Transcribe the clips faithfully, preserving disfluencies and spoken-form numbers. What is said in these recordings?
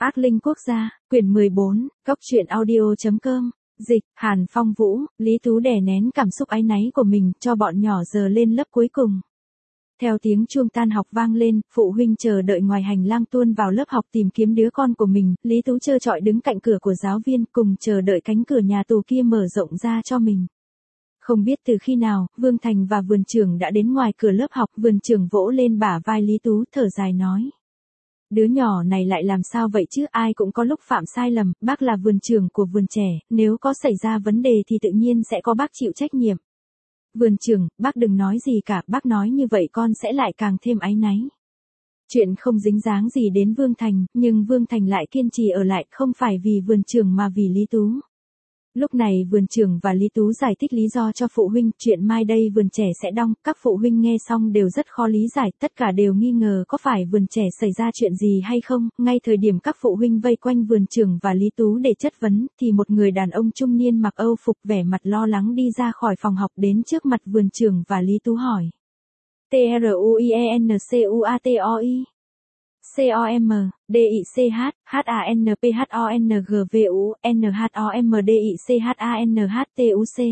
Ác linh quốc gia, quyển mười bốn, góc truyện audio.com, dịch, Hàn Phong Vũ, Lý Tú đè nén cảm xúc áy náy của mình, cho bọn nhỏ giờ lên lớp cuối cùng. Theo tiếng chuông tan học vang lên, phụ huynh chờ đợi ngoài hành lang tuôn vào lớp học tìm kiếm đứa con của mình, Lý Tú trơ trọi đứng cạnh cửa của giáo viên cùng chờ đợi cánh cửa nhà tù kia mở rộng ra cho mình. Không biết từ khi nào, Vương Thành và vườn trưởng đã đến ngoài cửa lớp học, vườn trưởng vỗ lên bả vai Lý Tú thở dài nói. Đứa nhỏ này lại làm sao vậy chứ, ai cũng có lúc phạm sai lầm, bác là vườn trưởng của vườn trẻ, nếu có xảy ra vấn đề thì tự nhiên sẽ có bác chịu trách nhiệm. Vườn trưởng, bác đừng nói gì cả, bác nói như vậy con sẽ lại càng thêm áy náy. Chuyện không dính dáng gì đến Vương Thành, nhưng Vương Thành lại kiên trì ở lại, không phải vì vườn trưởng mà vì Lý Tú. Lúc này vườn trưởng và Lý Tú giải thích lý do cho phụ huynh, chuyện mai đây vườn trẻ sẽ đóng, các phụ huynh nghe xong đều rất khó lý giải, tất cả đều nghi ngờ có phải vườn trẻ xảy ra chuyện gì hay không, ngay thời điểm các phụ huynh vây quanh vườn trưởng và Lý Tú để chất vấn, thì một người đàn ông trung niên mặc âu phục vẻ mặt lo lắng đi ra khỏi phòng học đến trước mặt vườn trưởng và Lý Tú hỏi. T R U I E N C U A T O I C O M, D I C H, H A N P H O N G V U, N H O M D I C H A N H T U C.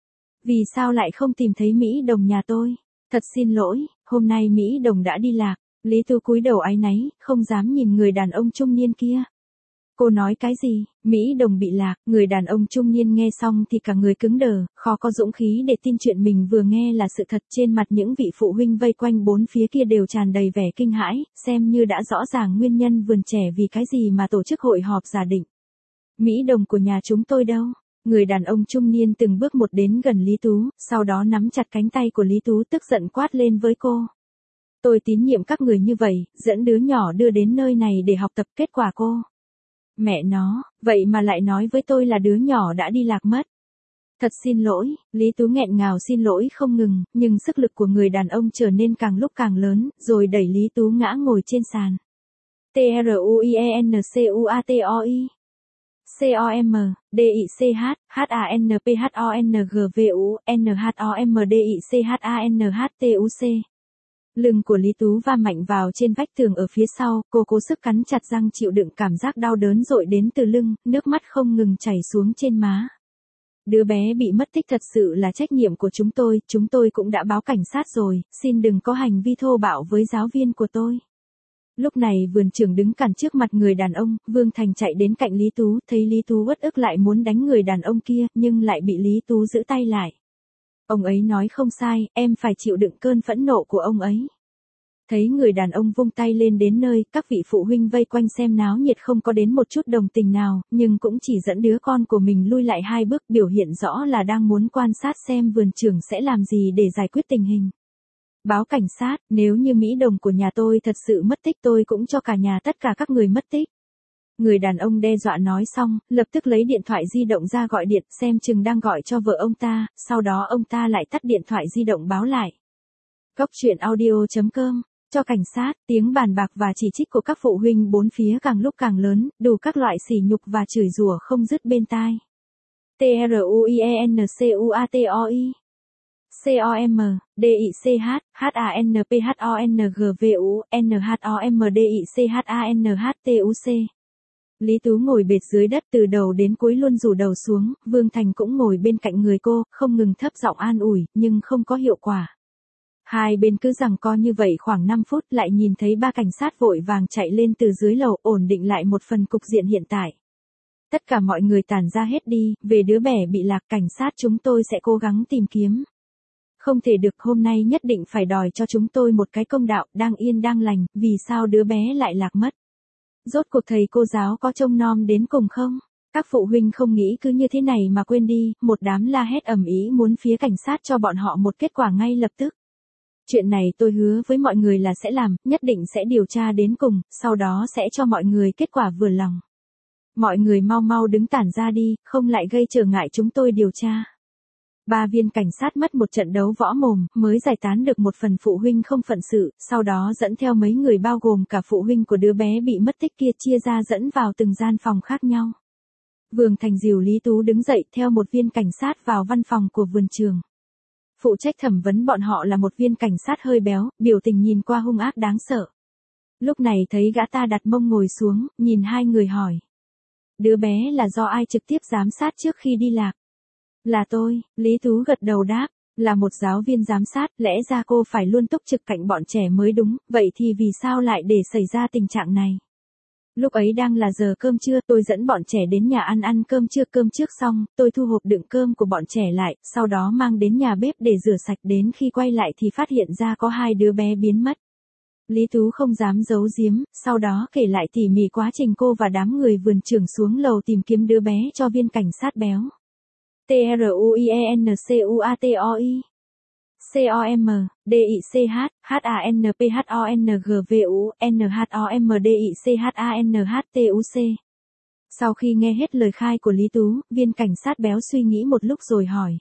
Vì sao lại không tìm thấy Mỹ Đồng nhà tôi? Thật xin lỗi, hôm nay Mỹ Đồng đã đi lạc. Lý Tú cúi đầu áy náy, không dám nhìn người đàn ông trung niên kia. Cô nói cái gì? Mỹ Đồng bị lạc, người đàn ông trung niên nghe xong thì cả người cứng đờ, khó có dũng khí để tin chuyện mình vừa nghe là sự thật. Trên mặt những vị phụ huynh vây quanh bốn phía kia đều tràn đầy vẻ kinh hãi, xem như đã rõ ràng nguyên nhân vườn trẻ vì cái gì mà tổ chức hội họp giả định. Mỹ Đồng của nhà chúng tôi đâu? Người đàn ông trung niên từng bước một đến gần Lý Tú, sau đó nắm chặt cánh tay của Lý Tú tức giận quát lên với cô. Tôi tín nhiệm các người như vậy, dẫn đứa nhỏ đưa đến nơi này để học tập, kết quả cô. Mẹ nó, vậy mà lại nói với tôi là đứa nhỏ đã đi lạc mất. Thật xin lỗi, Lý Tú nghẹn ngào xin lỗi không ngừng, nhưng sức lực của người đàn ông trở nên càng lúc càng lớn, rồi đẩy Lý Tú ngã ngồi trên sàn. T R U I E N C U A T O I C O M, D I C H, H A N P H O N G V U, N H O M D I C H A N H T U C. Lưng của Lý Tú va mạnh vào trên vách tường ở phía sau, cô cố sức cắn chặt răng chịu đựng cảm giác đau đớn dội đến từ lưng, nước mắt không ngừng chảy xuống trên má. Đứa bé bị mất tích thật sự là trách nhiệm của chúng tôi, chúng tôi cũng đã báo cảnh sát rồi, xin đừng có hành vi thô bạo với giáo viên của tôi. Lúc này vườn trưởng đứng cản trước mặt người đàn ông, Vương Thành chạy đến cạnh Lý Tú, thấy Lý Tú uất ức lại muốn đánh người đàn ông kia, nhưng lại bị Lý Tú giữ tay lại. Ông ấy nói không sai, em phải chịu đựng cơn phẫn nộ của ông ấy. Thấy người đàn ông vung tay lên đến nơi, các vị phụ huynh vây quanh xem náo nhiệt không có đến một chút đồng tình nào, nhưng cũng chỉ dẫn đứa con của mình lui lại hai bước, biểu hiện rõ là đang muốn quan sát xem vườn trưởng sẽ làm gì để giải quyết tình hình. Báo cảnh sát, nếu như Mỹ Đồng của nhà tôi thật sự mất tích tôi cũng cho cả nhà tất cả các người mất tích. Người đàn ông đe dọa nói xong, lập tức lấy điện thoại di động ra gọi điện, xem chừng đang gọi cho vợ ông ta, sau đó ông ta lại tắt điện thoại di động báo lại. Góc truyện audio.com, cho cảnh sát, tiếng bàn bạc và chỉ trích của các phụ huynh bốn phía càng lúc càng lớn, đủ các loại sỉ nhục và chửi rủa không dứt bên tai. T R U I E N C U A T O I C O M, D I C H, H A N P H O N G V U, N H O M D I C H A N H T U C. Lý Tú ngồi bệt dưới đất từ đầu đến cuối luôn rủ đầu xuống, Vương Thành cũng ngồi bên cạnh người cô, không ngừng thấp giọng an ủi, nhưng không có hiệu quả. Hai bên cứ giằng co như vậy khoảng năm phút lại nhìn thấy ba cảnh sát vội vàng chạy lên từ dưới lầu ổn định lại một phần cục diện hiện tại. Tất cả mọi người tản ra hết đi, về đứa bé bị lạc cảnh sát chúng tôi sẽ cố gắng tìm kiếm. Không thể được, hôm nay nhất định phải đòi cho chúng tôi một cái công đạo, đang yên đang lành, vì sao đứa bé lại lạc mất. Rốt cuộc thầy cô giáo có trông nom đến cùng không? Các phụ huynh không nghĩ cứ như thế này mà quên đi, một đám la hét ầm ĩ muốn phía cảnh sát cho bọn họ một kết quả ngay lập tức. Chuyện này tôi hứa với mọi người là sẽ làm, nhất định sẽ điều tra đến cùng, sau đó sẽ cho mọi người kết quả vừa lòng. Mọi người mau mau đứng tản ra đi, không lại gây trở ngại chúng tôi điều tra. Ba viên cảnh sát mất một trận đấu võ mồm, mới giải tán được một phần phụ huynh không phận sự, sau đó dẫn theo mấy người bao gồm cả phụ huynh của đứa bé bị mất tích kia chia ra dẫn vào từng gian phòng khác nhau. Vương Thành dìu Lý Tú đứng dậy theo một viên cảnh sát vào văn phòng của vườn trường. Phụ trách thẩm vấn bọn họ là một viên cảnh sát hơi béo, biểu tình nhìn qua hung ác đáng sợ. Lúc này thấy gã ta đặt mông ngồi xuống, nhìn hai người hỏi. Đứa bé là do ai trực tiếp giám sát trước khi đi lạc? Là tôi, Lý Tú gật đầu đáp, là một giáo viên giám sát, lẽ ra cô phải luôn túc trực cạnh bọn trẻ mới đúng, vậy thì vì sao lại để xảy ra tình trạng này? Lúc ấy đang là giờ cơm trưa, tôi dẫn bọn trẻ đến nhà ăn ăn cơm trưa, cơm trước xong, tôi thu hộp đựng cơm của bọn trẻ lại, sau đó mang đến nhà bếp để rửa sạch, đến khi quay lại thì phát hiện ra có hai đứa bé biến mất. Lý Tú không dám giấu giếm, sau đó kể lại tỉ mỉ quá trình cô và đám người vườn trưởng xuống lầu tìm kiếm đứa bé cho viên cảnh sát béo. T R U I E N C U A T O I C O M, D I C H, H A N P H O N G V U, N H O M D I C H A N H T U C. Sau khi nghe hết lời khai của Lý Tú, viên cảnh sát béo suy nghĩ một lúc rồi hỏi.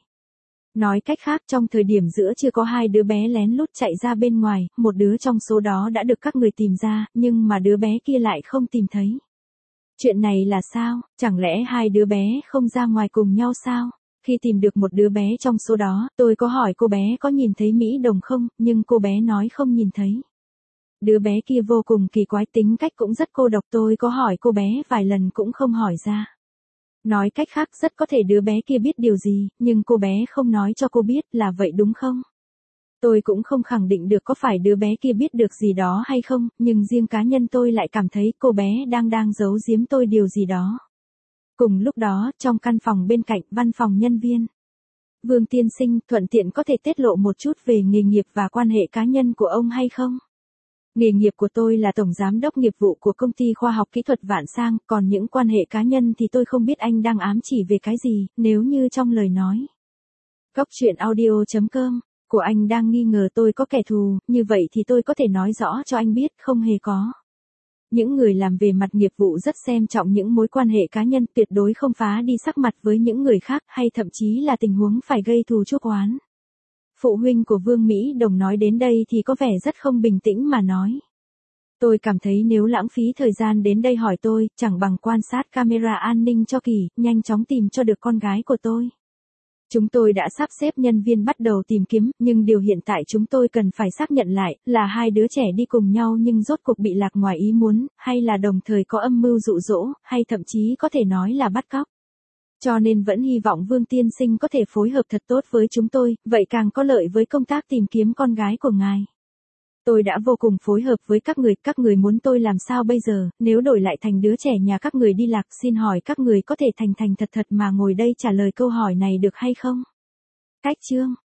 Nói cách khác, trong thời điểm giữa chưa có hai đứa bé lén lút chạy ra bên ngoài, một đứa trong số đó đã được các người tìm ra, nhưng mà đứa bé kia lại không tìm thấy. Chuyện này là sao? Chẳng lẽ hai đứa bé không ra ngoài cùng nhau sao? Khi tìm được một đứa bé trong số đó, tôi có hỏi cô bé có nhìn thấy Mỹ Đồng không, nhưng cô bé nói không nhìn thấy. Đứa bé kia vô cùng kỳ quái, tính cách cũng rất cô độc, tôi có hỏi cô bé vài lần cũng không hỏi ra. Nói cách khác, rất có thể đứa bé kia biết điều gì, nhưng cô bé không nói cho cô biết, là vậy đúng không? Tôi cũng không khẳng định được có phải đứa bé kia biết được gì đó hay không, nhưng riêng cá nhân tôi lại cảm thấy cô bé đang đang giấu giếm tôi điều gì đó. Cùng lúc đó, trong căn phòng bên cạnh, văn phòng nhân viên. Vương tiên sinh, thuận tiện có thể tiết lộ một chút về nghề nghiệp và quan hệ cá nhân của ông hay không? Nghề nghiệp của tôi là tổng giám đốc nghiệp vụ của công ty khoa học kỹ thuật Vạn Sang, còn những quan hệ cá nhân thì tôi không biết anh đang ám chỉ về cái gì, nếu như trong lời nói. Góc truyện audio chấm com của anh đang nghi ngờ tôi có kẻ thù, như vậy thì tôi có thể nói rõ cho anh biết, không hề có. Những người làm về mặt nghiệp vụ rất xem trọng những mối quan hệ cá nhân, tuyệt đối không phá đi sắc mặt với những người khác, hay thậm chí là tình huống phải gây thù chuốc oán. Phụ huynh của Vương Mỹ Đồng nói đến đây thì có vẻ rất không bình tĩnh mà nói. Tôi cảm thấy nếu lãng phí thời gian đến đây hỏi tôi, chẳng bằng quan sát camera an ninh cho kỳ, nhanh chóng tìm cho được con gái của tôi. Chúng tôi đã sắp xếp nhân viên bắt đầu tìm kiếm, nhưng điều hiện tại chúng tôi cần phải xác nhận lại, là hai đứa trẻ đi cùng nhau nhưng rốt cuộc bị lạc ngoài ý muốn, hay là đồng thời có âm mưu dụ dỗ, hay thậm chí có thể nói là bắt cóc. Cho nên vẫn hy vọng Vương tiên sinh có thể phối hợp thật tốt với chúng tôi, vậy càng có lợi với công tác tìm kiếm con gái của ngài. Tôi đã vô cùng phối hợp với các người, các người muốn tôi làm sao bây giờ, nếu đổi lại thành đứa trẻ nhà các người đi lạc, xin hỏi các người có thể thành thành thật thật mà ngồi đây trả lời câu hỏi này được hay không? Cách chương